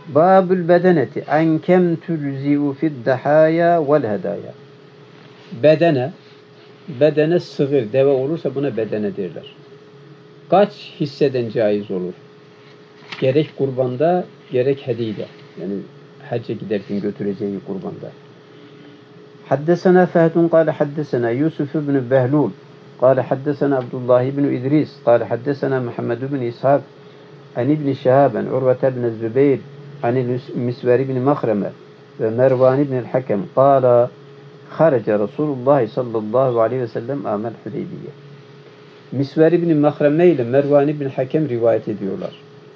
Babül bedeneti enkem tülzi'u fi'd-dahaya vel hedaya. Bedene sığır, deve olursa buna bedene derler. Kaç hisseden caiz olur? Gerek kurbanda, gerek hediyede. Yani hacca giderken götüreceği kurbanda. Haddesena Fehdun kâle haddesena Yusuf ibn Behlul kâle haddesena Abdullah ibn İdris kâle haddesena Muhammed ibn İshak an ibn Şihab an Urve ibn Zübeyr an Misver ibn Mahreme ve Mervan ibn el-Hakem kâle haraca Resulullah sallallahu aleyhi ve sellem amel Hudeybiye. Misver ibn Mahreme ile Mervan ibn Hakem rivayet ediyorlar.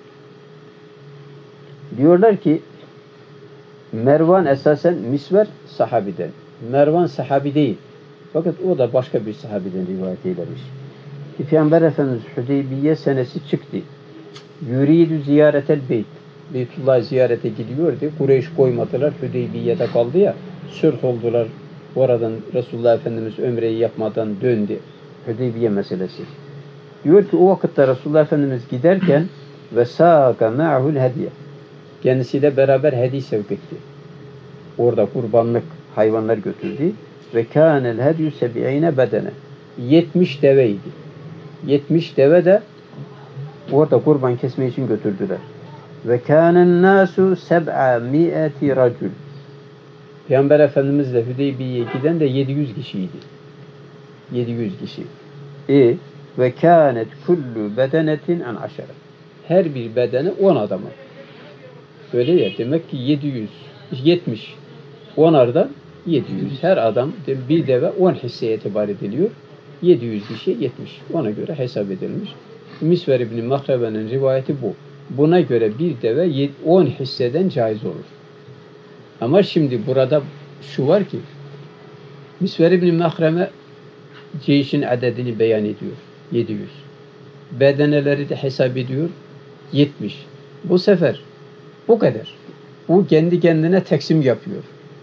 Diyorlar ki Mervan esasen Misver sahabiden. Mervan sahabi değil. Fakat o da başka bir sahabiden rivayet eylemiş. Peygamber Efendimiz Hudeybiye senesi çıktı. Yuridu ziyaretel beyt. Beytullah ziyarete gidiyordu. Kureyş koymadılar. Hudeybiye'de kaldı ya. Sürh oldular. Oradan Resulullah Efendimiz ömreyi yapmadan döndü. Hudeybiye meselesi. Diyor ki o vakitte Resulullah Efendimiz giderken ve sâka ma'hul hediye. Kendisiyle beraber hediye sevk etti. Orada kurbanlık hayvanlar götürdü. Ve kânel hediyü sebi'ine bedene. 70 deveydi. 70 deve de orada kurban kesme için götürdüler. Ve kânen nâsu seb'a mi'ati racül. Peygamber Efendimizle Hudeybiye'ye giden de 700 kişiydi. 700 kişi. Ve kânet kullu bedenetin an aşara. Her bir bedene 10 adamı. Öyle ya, demek ki 770. 10'ardan 700. Her adam bir deve 10 hisseye itibar ediliyor. 700 kişi 70. Ona göre hesap edilmiş. Misver ibn Mahrebe'nin rivayeti bu. Buna göre bir deve 10 hisseden caiz olur. Ama şimdi burada şu var ki Misver ibn Mahreme ceyşin adedini beyan ediyor. 700. Bedeneleri de hesap ediyor. 70. Bu sefer bu kadar. Bu kendi kendine teksim yapıyor.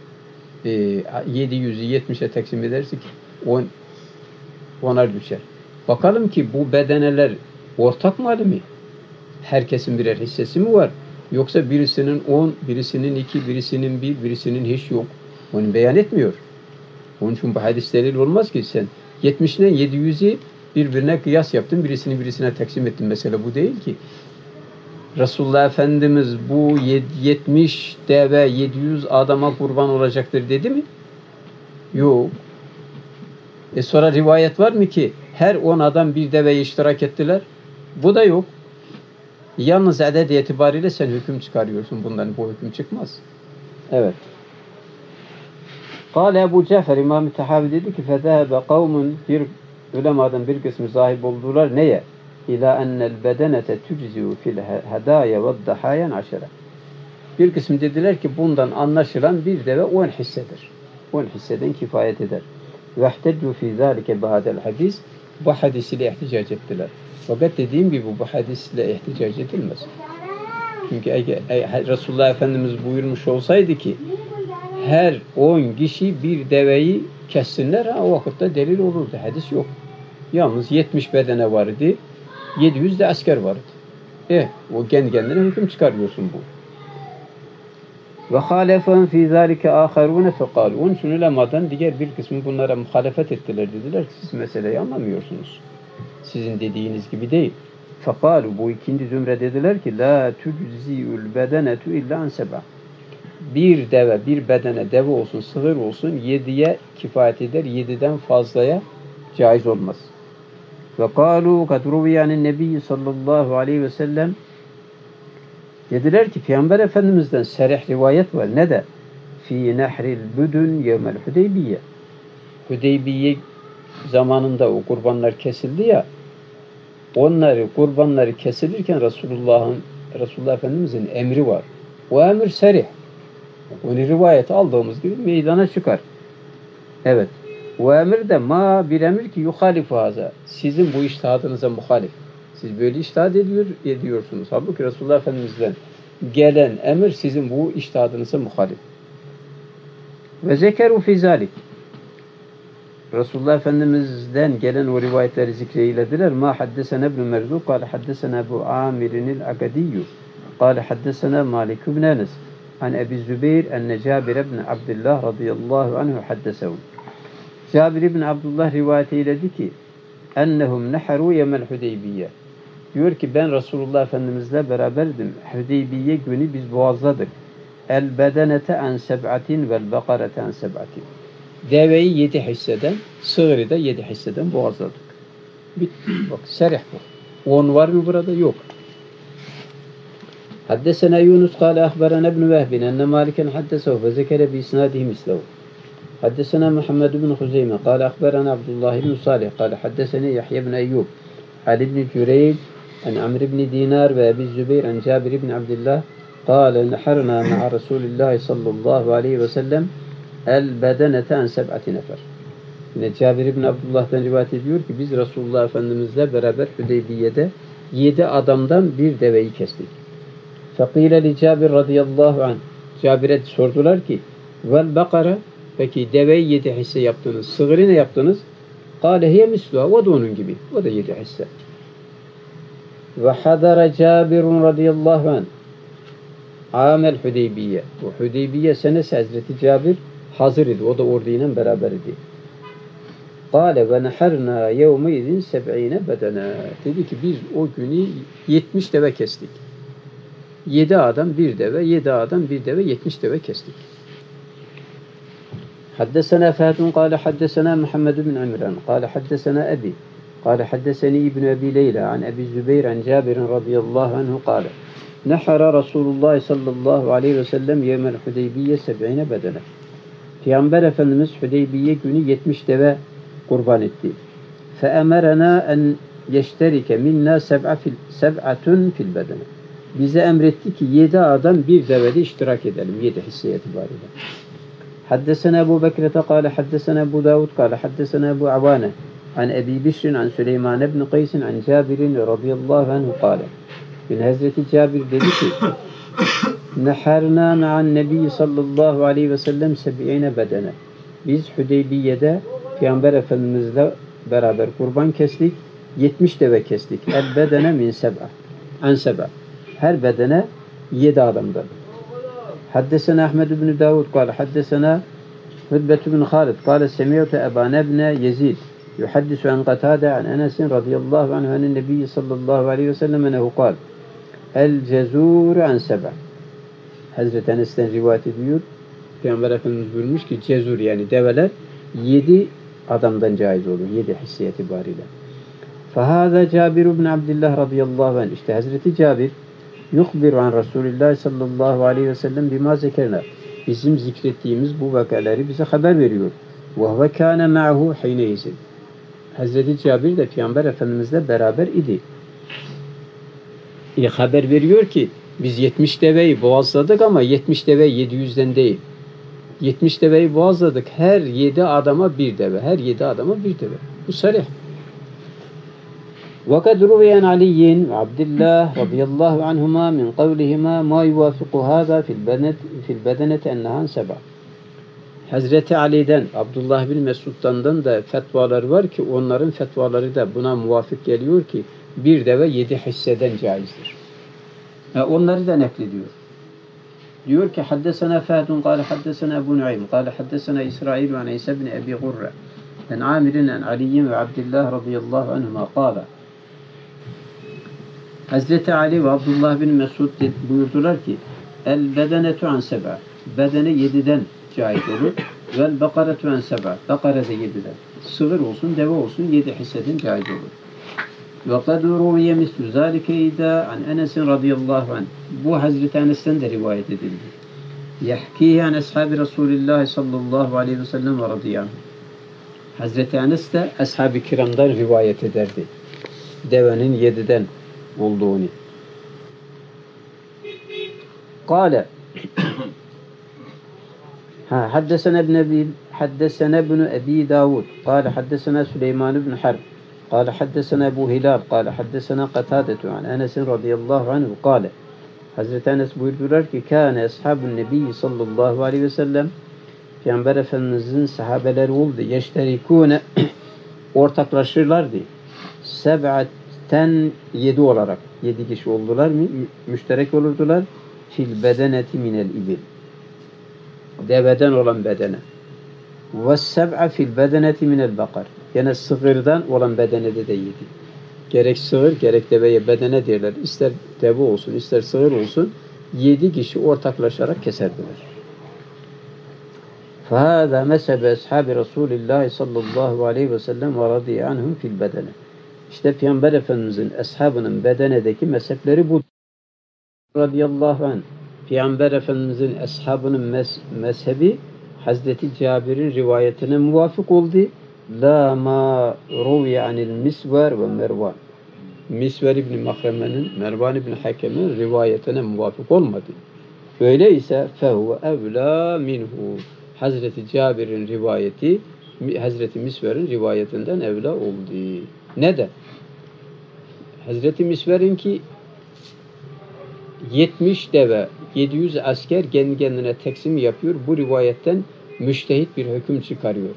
700'ü 70'e teksim edersek 10'ar düşer. Bakalım ki bu bedeneler ortak malı mı? Herkesin birer hissesi mi var? Yoksa birisinin 10, birisinin 2, birisinin 1, birisinin hiç yok. Onu beyan etmiyor. Onun için bu hadis delil olmaz ki sen 70'den 700'ü birbirine kıyas yaptın, birisini birisine teksim ettin. Mesela bu değil ki. Resulullah Efendimiz bu 70 deve 700 adama kurban olacaktır dedi mi? Yok. Sonra rivayet var mı ki her 10 adam bir deveye iştirak ettiler? Bu da yok. Yalnız adet itibariyle sen hüküm çıkarıyorsun. Bundan bu hüküm çıkmaz. Evet. Kâle Ebu Cafer İmam-ı Tahavi dedi ki fezâhebe kavmun bir ulemadan bir kısmı sahip oldular. Neye? İlâ ennel bedenete tüczû fil hedâye ve dahâyen aşere. Bir kısım dediler ki bundan anlaşılan bir deve 10 hissedir. 10 hisseden kifayet eder. Vehteccu fî zâlike ba'del hadis. Bu hadis ile ihticac ettiler. Fakat dediğim gibi bu hadisle ihticac edilmez. Çünkü Resulullah Efendimiz buyurmuş olsaydı ki her 10 kişi bir deveyi kessinler, o vakitte delil olurdu. Hadis yok. Yalnız 70 bedene vardı, 700 de asker vardı. O kendi kendine hüküm çıkarıyorsun bu. Ve halefen fî zâlike âkharûne fekâlû. Onun için ulemadan diğer bir kısmı bunlara muhalefet ettiler. Dediler ki siz meseleyi anlamıyorsunuz. Sizin dediğiniz gibi değil. Fekâlû, bu ikinci zümre dediler ki lâ tüczî'ül bedenetu illâ an seb'a. Bir deve, bir bedene deve olsun, sığır olsun 7'ye kifayet eder. 7'den fazlaya caiz olmaz. Ve kâlû kad ruviyanin nebiyyi sallallahu aleyhi ve sellem. Dediler ki Peygamber Efendimiz'den serih rivayet var. Ne de? Fî nehril büdün yevmel Hudeybiye. Hudeybiye zamanında o kurbanlar kesildi ya, kurbanları kesilirken Resulullah Efendimiz'in emri var. O emir serih. Onu rivayet aldığımız gibi meydana çıkar. Evet. O emir de bir emir ki yuhalifu haza. Sizin bu içtihadınıza muhalif. Siz böyle içtihat ediyorsunuz. Halbuki Resulullah Efendimiz'den gelen emir sizin bu içtihadınıza muhalif. Ve zekeru fi zalik. Resulullah Efendimiz'den gelen o rivayetleri zikreylediler. Ma haddesene ibn Merzuk kâle haddesene Ebu Amirinil Akadiyyü قال حدثنا مالك بن أنس عن أبي الزبير أن جابر بن عبد الله رضي الله عنه حدثه. Cabir ibn Abdullah rivayet eyledi ki ennehum neharu yemel Hudeybiye. Diyor ki ben Resulullah Efendimizle beraberdim. Hudeybiye günü biz boğazladık. El bedenete en seb'atin vel bakarete en seb'atin. Deveyi 7 hisseden, sığırı da 7 hisseden boğazladık. Bitti. Bak serih bu. 10 var mı burada? Yok. Haddesena Yunus kâle ahberana ibn Vehbin enne Maliken haddesehu ve zekere bi isnadihi mislehu. حدثنا محمد بن خزيمة قال أخبرنا عبد الله بن صالح قال حدثني يحيى بن أيوب عن ابن جريج عن عمرو بن دينار وأبي الزبير عن جابر بن عبد الله قال نحرنا مع رسول الله صلى الله عليه وسلم البدنة عن 7 نفر. Yine Cabir ibn Abdullah'tan rivayet ediyor ki biz Resulullah Efendimizle beraber Hudeybiye'de 7 adamdan bir deveyi kestik. Fekile li Cabir radıyallahu anh. Cabir'e sordular ki vel bakara, peki deveyi 7 hisse yaptınız. Sığırı ne yaptınız? Kâle hiye misluha. O da onun gibi. O da 7 hisse. Ve hadara Cabirun radıyallahu anh. Amel Hudeybiye. Bu Hudeybiye senesi Hazreti Cabir hazır idi. O da orduyla beraber idi. Kâle ve neharna yevmeydin 70 bedene. Dedi ki biz o günü 70 deve kestik. 7 adam bir deve, 7 adam bir deve, 70 deve kestik. حدثنا فهد قال حدثنا محمد بن عمران قال حدثنا أبي قال حدثني ابن أبي ليلى عن أبي الزبير عن جابر رضي الله عنه قال نحر رسول الله صلى الله عليه وسلم يوم الحديبية 70 بدنة. Peygamber Efendimiz Hudeybiye günü 70 deve kurban etti. فَأَمَرَنَا أَنْ يَشْتَرِكَ مِنَّا سَبْعَةٌ فِي الْبَدَنِ. Bize emretti ki 7 adam bir devede iştirak edelim 7 hisse itibariyle. حدثنا أبو بكرة قال حدثنا أبو داود قال حدثنا أبو عوانة عن أبي بشر عن سليمان بن قيس عن جابر رضي الله عنه قال من Hazreti Cabir dedi ki نحرنا مع النبي sallallahu aleyhi ve sellem 70 bedene. Biz Hudeybiye'de Peygamber Efendimizle beraber kurban kestik. 70 deve kestik. El bedene min seb'a. An seb'a. Her bedene 7 adamdan. حدثنا أحمد بن داود قال حدثنا هدبة بن خالد قال سمعت أبان بن يزيد يحدث عن قتادة عن أنس رضي الله عنه عن النبي صلى الله عليه وسلم أنه قال الجزور عن 7. Hazreti Enes'ten rivayet ediyor. Peygamber Efendimiz buyurmuş ki cezur yani develer 7 adamdan caiz olur. 7 hisse itibariyle. فهذا Cabir ibn Abdullah radıyallahu anh. İşte Hazreti Cabir yuhbiru an Resulullah sallallahu aleyhi ve sellem bima zekerna. Bizim zikrettiğimiz bu vakaları bize haber veriyor. Ve huve kâne ma'hu hineyizin. Hazreti Cabir de Peygamber Efendimizle beraber idi. Haber veriyor ki biz 70 deveyi boğazladık ama 70 deve 700'den değil. 70 deveyi boğazladık. Her 7 adama bir deve. Her 7 adama bir deve. Bu sarih. وقد روي عن علي وعبد الله رضي الله عنهما من قولهما ما يوافق هذا في البدنة أنها 7. Hazreti Ali'den, Abdullah bin Mesud'dan da fetvalar var ki onların fetvaları da buna muvafık geliyor ki bir deve 7 hisseden caizdir. Onları da naklediyor. Diyor ki haddesena Fahd قال حدثنا أبو نعيم قال حدثنا إسرائيل عن عيسى بن أبي غرة عن عامر عن علي وعبد الله رضي الله عنهما قال Hazreti Ali ve Abdullah bin Mesud buyurdular ki el bedenetu an 7. Bedene 7'den caiz olur. Vel bakaretu an 7. Bakare de 7'den. Sığır olsun, deve olsun 7 hisseden caiz olur. Ve kad ruviye mislu zalike ida an Enes radıyallahu anh. Bu Hazreti Enes'ten de rivayet edildi. Yahkihi an ashabi Resulullah sallallahu aleyhi ve sellem ve radıyallahu anh. Hazreti Enes de ashab-ı kiramdan rivayet ederdi. Devenin 7'den olduğunu. قال حدثنا ابن أبي داود قال حدثنا سليمان بن حرب قال حدثنا أبو هلال قال حدثنا قتادة عن أنس رضي الله عنه قال Hazreti Enes buyurdular ki kâne ashabun nebi sallallahu aleyhi ve sellem Peygamber Efendimizin sahabeleri oldu. Yeşterikûne ortaklaşırlardı. Ten 7 olarak 7 kişi oldular mı müşterek olurdular. Fil bedeneti minel ibil. Deveden olan bedene. Ve seb'a fil bedeneti minel bakar. Yine sığırdan olan bedenede de 7. Gerek sığır gerek deveye bedene derler. İster deve olsun ister sığır olsun 7 kişi ortaklaşarak keserdiler. فَهَذَا مَسَبَ أَصْحَابِ رَسُولِ اللّٰهِ صَلَّى اللّٰهُ عَلَيْهِ وَسَلَّمْ وَرَضِيَ عَنْهُمْ فِي الْبَدَنِ. İşte Peygamber Efendimizin eshabının bedenedeki mezhepleri bu. Radıyallahu anh. Peygamber Efendimizin eshabının mezhebi Hazreti Cabir'in rivayetine muvafık oldu. La ma ruvi anil misver ve mervan. Misver İbni Mahreme'nin, Mervan İbni Hakem'in rivayetine muvafık olmadı. Öyleyse fehuve evlâ minhu. Hazreti Cabir'in rivayeti Hazreti Misver'in rivayetinden evla oldu. Neden? Hazreti Misver'in ki 70 deve, 700 asker kendi kendine teksim yapıyor. Bu rivayetten müştehit bir hüküm çıkarıyor.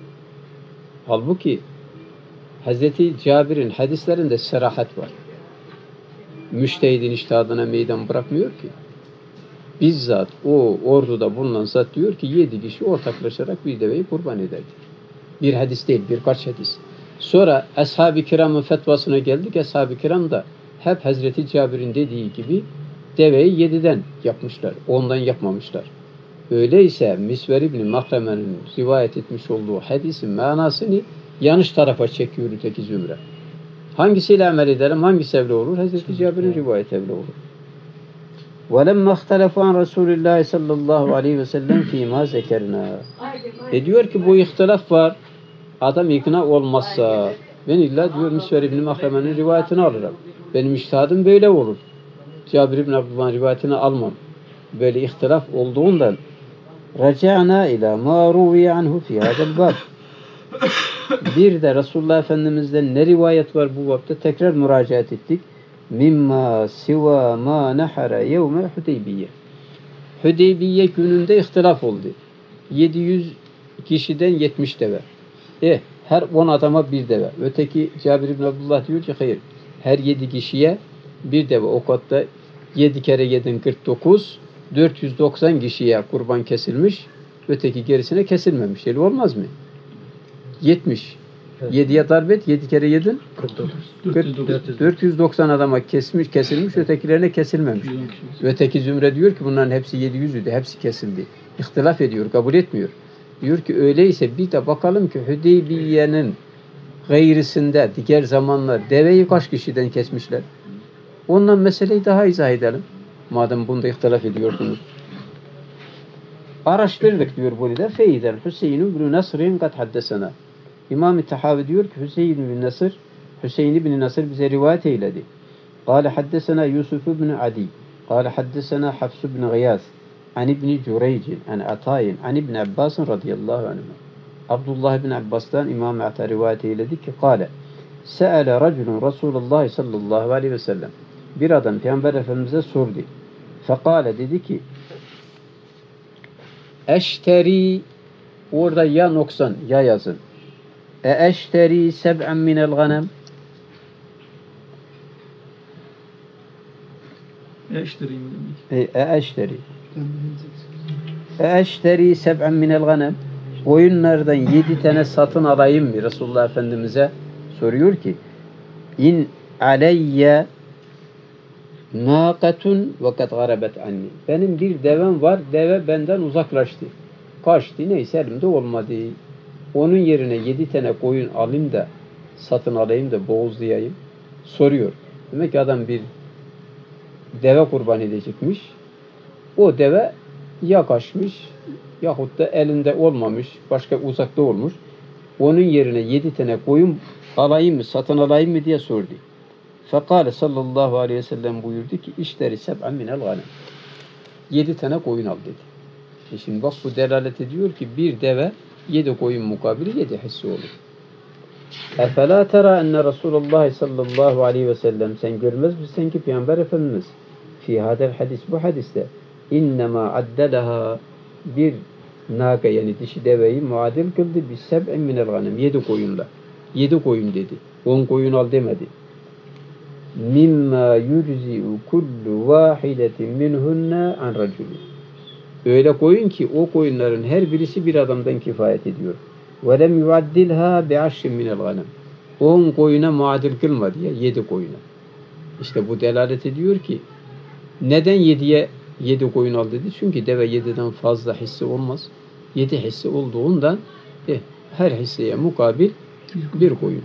Halbuki Hazreti Cabir'in hadislerinde serahat var. Müştehidin içtihadına meydan bırakmıyor ki. Bizzat o orduda bulunan zat diyor ki 7 kişi ortaklaşarak bir deveyi kurban ederdik. Bir hadis değil, birkaç hadis. Sonra Ashab-ı Kiram'ın fetvasına geldik. Ashab-ı Kiram da hep Hazreti Cabir'in dediği gibi deveyi 7'den yapmışlar. 10'dan yapmamışlar. Öyleyse Misver İbni Mahreme'nin rivayet etmiş olduğu hadisin manasını yanlış tarafa çekiyor öteki zümre. Hangisiyle amel edelim, hangisi evli olur? Hazreti Cabir'in rivayeti evli olur. وَلَمَّا اخْتَلَفُوا عَنْ رَسُولِ اللّٰهِ sallallahu aleyhi ve sellem ف۪ي مَا زَكَرْنَا. Diyor ki bu ihtilaf var. Adam ikna olmazsa ben illa diyor Misver İbni Mahreme'nin rivayetini alırım. Benim içtihadım böyle olur. Cabir İbni Abdullah'ın rivayetini almam. Böyle ihtilaf olduğundan رَجَعْنَا اِلَى مَا رُوِيَ عَنْهُ فِي هَذَا الْبَابِ. Bir de Resulullah Efendimiz'den ne rivayet var bu bapta tekrar müracaat ettik. Mimma siva ma nahara yevme Hudeybiye. Hudeybiye gününde ihtilaf oldu. 700 kişiden 70 deve. Her 10 adama bir deve. Öteki Cabir İbni Abdullah diyor ki hayır. Her 7 kişiye bir deve. O katta 7 kere 7 49. 490 kişiye kurban kesilmiş. Öteki gerisine kesilmemiş. Öyle olmaz mı? 70. Evet. 7'ye darbet. 7 kere 7 49. 490 adama kesilmiş. Ötekilerine kesilmemiş. Öteki zümre diyor ki bunların hepsi 700'üydü. Hepsi kesildi. İhtilaf ediyor. Kabul etmiyor. Diyor ki öyleyse bir de bakalım ki Hudeybiye'nin gayrisinde diğer zamanlar deveyi kaç kişiden kesmişler? Ondan meseleyi daha izah edelim. Madem bunda ihtilaf ediyorsunuz. Araştırdık diyor burada. Feydel Hüseyin ibn Nasr'in kad haddesena. İmam-ı Tahavi diyor ki Hüseyin ibn Nasr bize rivayet eyledi. Kale haddesena Yusuf ibn Adi. Kale haddesena Hafs ibn Gıyas. An ibn Cüreycin. An Atayin. An ibn Abbas'ın radıyallahu anh. Abdullah ibn Abbas'tan İmam-ı Ata rivayet eyledi ki kale se'ele raculun Resulullah sallallahu aleyhi ve sellem. Bir adam Peygamber Efendimiz'e sordu. Fekale dedi ki eşteri orada ya noksan ya yazın. Eşteri seb'en minel ganem. Eşteri seb'en minel ganem. Koyunlardan 7 tane satın alayım mı? Resulullah Efendimiz'e soruyor ki in aleyye nâkatun ve kad garabet anni. Benim bir devem var. Deve benden uzaklaştı. Kaçtı. Neyse elimde olmadı. Onun yerine 7 tane koyun alayım da satın alayım da boğuzlayayım. Soruyor. Demek ki adam bir deve kurban edecekmiş. O deve ya kaçmış yahut da elinde olmamış. Başka uzakta olmuş. Onun yerine 7 tane koyun alayım mı, satın alayım mı diye sordu. Fekale sallallahu aleyhi ve sellem buyurdu ki işleri seb'en minel ganem. 7 tane koyun al dedi. Şimdi bak bu delalet ediyor ki bir deve 7 koyun mukabili 7 hissi olur. Efela tera enne Resulullah sallallahu aleyhi ve sellem sen görmez misin ki Peygamber Efendimiz fi hadel hadis bu hadiste innema addelaha bir naga yani dişi deveyi muadil kıldı bi seb'en minel ganem 7 koyunla. 7 koyun dedi. 10 koyun al demedi. mimma yujzi'u kullu vahidetin minhunna an raculi. Öyle koyun ki o koyunların her birisi bir adamdan kifayet ediyor. Ve lem yuaddilha bi'aşrin minel ganem. 10 koyuna muadil kılma diye 7 koyuna. İşte bu delalet ediyor ki neden 7 koyun al dedi? Çünkü deve 7'den fazla hisse olmaz. 7 hisse olduğundan her hisseye mukabil bir koyun.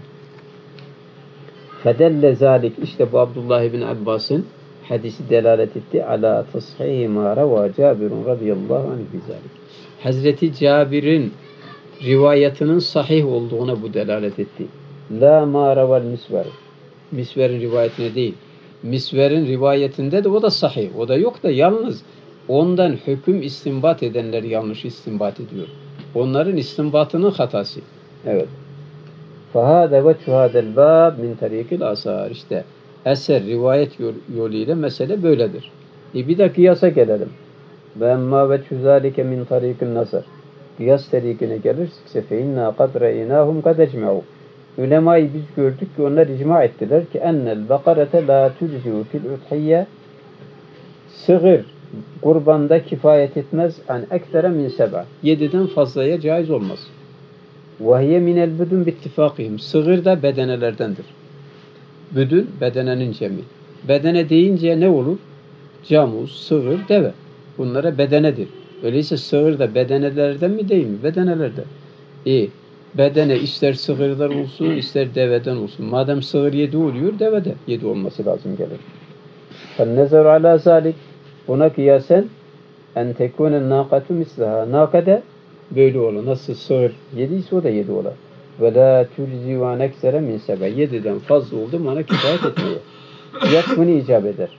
Fedelle zalik, işte bu Abdullah ibn Abbas'ın hadisi delalet etti. Ala tashihi ma rava Cabirun radıyallahu anh bizalik. Hazreti Cabir'in rivayetinin sahih olduğuna bu delalet etti. La ma raval misver. Misver'in rivayetine değil. Misver'in rivayetinde de o da sahih. O da yok da yalnız ondan hüküm istinbat edenler yanlış istinbat ediyor. Onların istinbatının hatası. Evet. فَهَذَا وَجْهُ هَذَا الْبَابِ مِنْ تَرِيقِ الْأَسَارِ. İşte eser, rivayet yoluyla mesele böyledir. Bir de kıyasa gelelim. وَاَمَّا وَجْهُ ذَٰلِكَ مِنْ طَرِيقِ النَّصَرِ. Kıyas terikine gelirse فَاِنَّا قَدْ رَئِنَاهُمْ قَدْ اَجْمَعُوا. Ulemayı biz gördük ki onlar icma ettiler ki ennel bakarete la tujzi'u fil udhiyye. Sığır kurbanda kifayet etmez an eksere min seba. 7'den fazlaya caiz olmaz. Ve hiye minel büdün bittifakihim. Sığır da bedenelerdendir. Büdün bedenenin cemi. Bedene deyince ne olur? Camuz, sığır, deve. Bunlara bedenedir. Öyleyse sığır da bedenelerden mi değil mi? Bedenelerden. Bedene ister sığırdan olsun, ister deveden olsun. Madem sığır 7 oluyor, deve de 7 olması lazım gelir. فَالنَّزَرُ عَلَى ذَٰلِكَ. Buna kıyasen en tekûnen nâkatu mislaha. Nâka da böyle olur. Nasıl sığır 7 ise o da 7 olur. Ve lâ türzî ve neksere min sebe. 7'den fazla oldu bana kifayet etmeye. Kıyas bunu icap eder.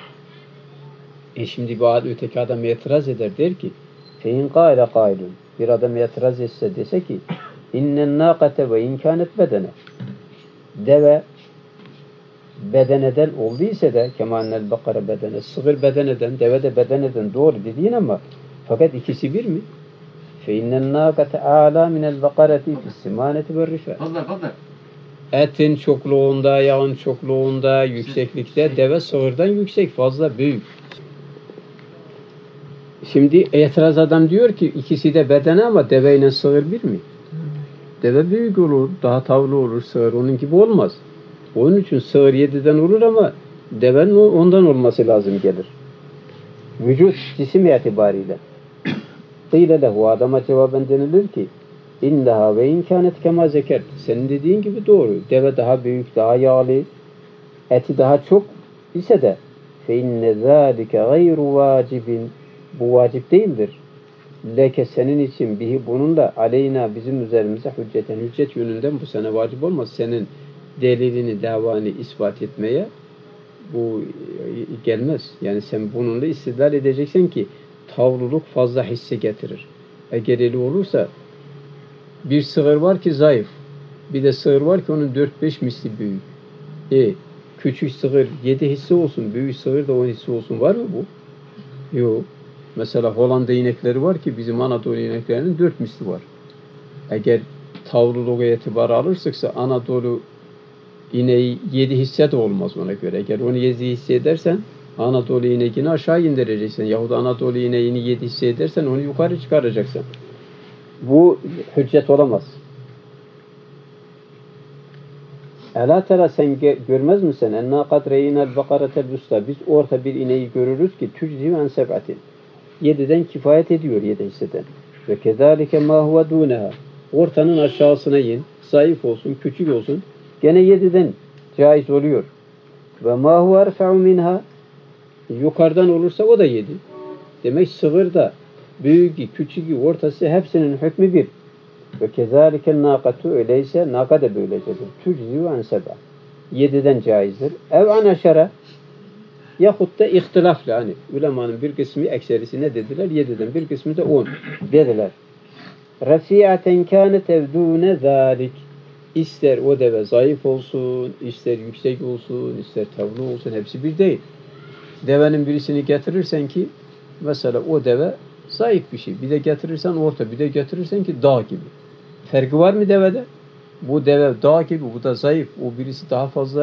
Şimdi bu öteki adam itiraz eder, der ki فَاِنْ قَالَ قَائِلٌ. Bir adam itiraz etse dese ki İnnen nâkate ve inkânet bedene. Deve bedeneden olduysa da kemânnel bakara bedene. Sığır bedeneden, deve de bedeneden doğru dediğin ama fakat ikisi bir mi? Fe innen nâkate âlâ minel bakareti fissimâneti ve rifâ. Etin çokluğunda, yağın çokluğunda, yükseklikte deve sığırdan yüksek, fazla büyük. Şimdi itiraz adam diyor ki ikisi de bedene ama deveyle sığır bir mi? Deve büyük olur, daha tavlı olur, sığır onun gibi olmaz. Onun için sığır 7'den olur ama devenin ondan olması lazım gelir. Vücut cisim itibariyle. Kıyle lehu, adama cevaben denilir ki İnneha ve inkânet kemâ zekert. Senin dediğin gibi doğru. Deve daha büyük, daha yağlı, eti daha çok ise de fe inne zâlike gayru vâcibin. Bu vacip değildir. Leke senin için bihi bununla aleyna bizim üzerimize hücceten. Hüccet yönünden bu sana vacip olmaz. Senin delilini, davanı ispat etmeye bu gelmez. Yani sen bununla istidlal edeceksin ki tavluluk fazla hisse getirir. Eğer öyle olursa bir sığır var ki zayıf. Bir de sığır var ki onun 4-5 misli büyük. Küçük sığır 7 hisse olsun, büyük sığır da 10 hisse olsun. Var mı bu? Yok. Mesela Hollanda inekleri var ki bizim Anadolu ineklerinin 4 misli var. Eğer tavruluğa itibar alırsak Anadolu ineği 7 hisse de olmaz ona göre. Eğer onu 7 hisse edersen Anadolu ineğini aşağı indireceksin. Yahut Anadolu ineğini 7 hisse edersen onu yukarı çıkaracaksın. Bu hüccet olamaz. Ela tera sen görmez misin? Enna kad reynel bakaretel busta. Biz orta bir ineği görürüz ki tüczi en seb'atin. 7'den kifayet ediyor 7 hisseden. Ve kezalike ma huve dûneha. Ortanın aşağısına in. Zayıf olsun, küçük olsun. Gene 7'den caiz oluyor. Ve ma huve erfe'u minha. Yukarıdan olursa o da 7. Demek sığır da büyüğü, küçüğü, ortası hepsinin hükmü bir. Ve kezaliken nâkatu öyleyse nâka da böylecedir. Tüczî an seb'a. 7'den caizdir. Ev an aşara. Yahut da ihtilafla hani ulemanın bir kısmı ekserisi ne dediler? 7'den bir kısmı da 10 dediler. Rafi'aten kânet evdûne zâlik. İster o deve zayıf olsun, ister yüksek olsun, ister tavlı olsun, hepsi bir değil. Devenin birisini getirirsen ki mesela o deve zayıf bir şey. Bir de getirirsen orta, bir de getirirsen ki dağ gibi. Farkı var mı devede? Bu deve dağ gibi, bu da zayıf. O birisi daha fazla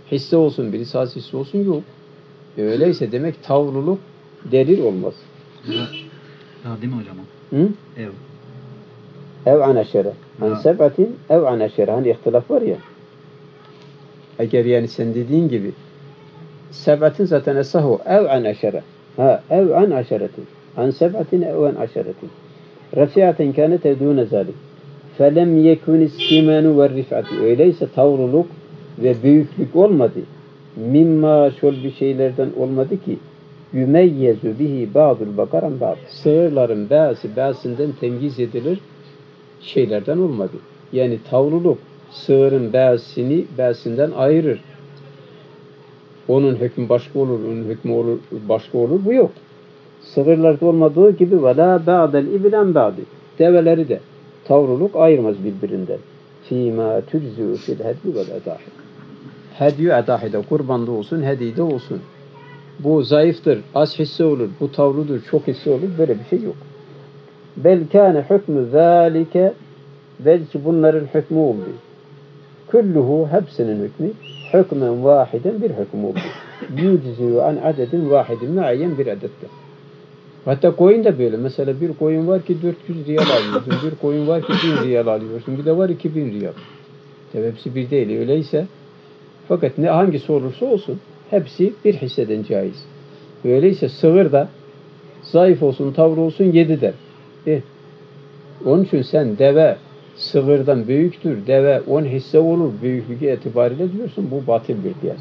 hisse olsun, birisi az hisse olsun yok. Öyleyse demek tavruluk delil olmaz. Ya değil mi hocam? Hı? Ev. Ev an aşere. An Ya. seb'atin ev an aşere. Hani ihtilaf var ya. Eğer yani sen dediğin gibi seb'atin zaten esahu ev an aşere. Ha ev an aşeretin. An seb'atin ev an aşeretin. Rafi'aten kânet edûne zâlik. Felem yekunis simenu ve rif'ati. Öyleyse tavruluk ve büyüklük olmadı. Mimma şol bir şeylerden olmadı ki yümeyyezu bihi ba'dul bakaran ba'd. Sığırların bazısından temyiz edilir şeylerden olmadı. Yani tavruluk sığırın bazısından ayırır. Onun hükmü başka olur, onun hükmü başka olur. Bu yok. Sığırlarda olmadığı gibi vela ba'del ibilen ba'di. Develeri de tavruluk ayırmaz birbirinden. Fîmâ tüczû fil hedyi vel edâhi. Hedyi edâhide kurbanda olsun, hediyde olsun. Bu zayıftır, az hisse olur, bu tavrudur, çok hisse olur. Böyle bir şey yok. Bel kâne hükmü zâlike, belki bunların hükmü oldu. Kulluhu, hepsinin hükmü hükmen vahiden bir hüküm oldu. Yüczû an adedin vahidin muayyen bir adette. Hatta koyun da böyle. Mesela bir koyun var ki 400 riyal alıyorsun. Bir koyun var ki 1000 riyal alıyorsun. Bir de var 2000 riyal. Tabi hepsi bir değil. Öyleyse fakat ne hangisi olursa olsun hepsi bir hisseden caiz. Öyleyse sığır da zayıf olsun, tavır olsun 7 der. Onun için sen deve sığırdan büyüktür, deve 10 hisse olur büyüklük itibariyle diyorsun. Bu batıl bir kıyas.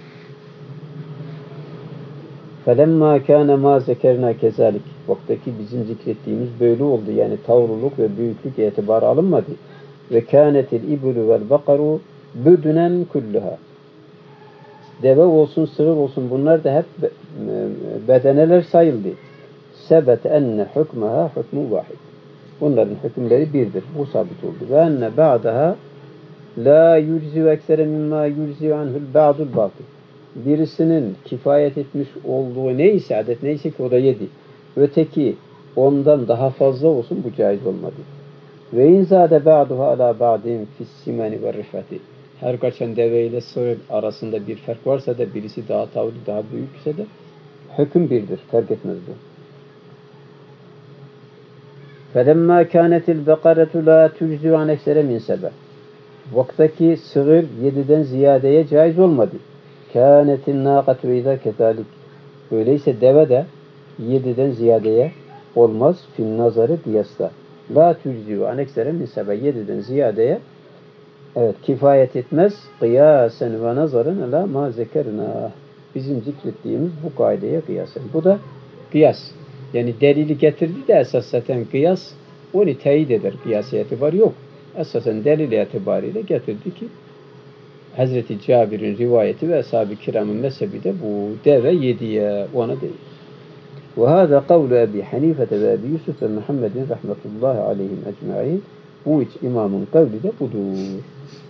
فَلَمَّا كَانَ مَا زَكَرْنَا كَذَٰلِكِ. Vaktaki bizim zikrettiğimiz böyle oldu. Yani tavruluk ve büyüklük itibarı alınmadı. وَكَانَتِ الْاِبُلُ وَالْبَقَرُ بُدُنًا كُلُّهَا. Deve olsun, sığır olsun bunlar da hep bedeneler sayıldı. سَبَتْ اَنَّ حُكْمَهَا حُكْمُ vahid. Bunların hükümleri birdir. Bu sabit oldu. وَاَنَّ بَعْدَهَا لَا يُجْزِوْ اَكْسَرَ مِمَّا يُجْزِوْ عَنْهُ الْبَعْضُ الْبَاطِلِ. Birisinin kifayet etmiş olduğu neyse, adet neyse ki o da 7. Öteki ondan daha fazla olsun, bu caiz olmadı. Ve inzade ba'duha ala ba'din fissimani ve rifati. Her kaçan deve ile sığır arasında bir fark varsa da birisi daha tavlı, daha büyükse de hüküm birdir. Fark etmez bu. فَلَمَّا كَانَتِ الْبَقَرَةُ لَا تُجْزُ عَنْ اَكْسَرَ مِنْ سَبَةٍ. Vaktaki sığır 7'den ziyadeye caiz olmadı. كَانَتِ النَّاقَةُ اِذَا كَذَٰلِكِ. Öyleyse deve de 7'den ziyadeye olmaz. Fin nazarı kıyasla. La tücziu an eksere min sebe. 7'den ziyadeye evet kifayet etmez. Kıyasen ve nazarın ala ma zekerna. Bizim zikrettiğimiz bu kaideye kıyasen. Bu da kıyas. Yani delili getirdi de esas zaten kıyas onu teyit eder. Kıyası itibarı yok. Esasen delil itibariyle getirdi ki Hazreti Cabir'in rivayeti ve ashab-ı kiramın mezhebi de bu deve 7'ye ona değil. وهذا قول أبي حنيفة ve Ebi Yusuf ve Muhammedin rahmetullahi aleyhim ecmaîn. Bu üç imamın kavli de budur.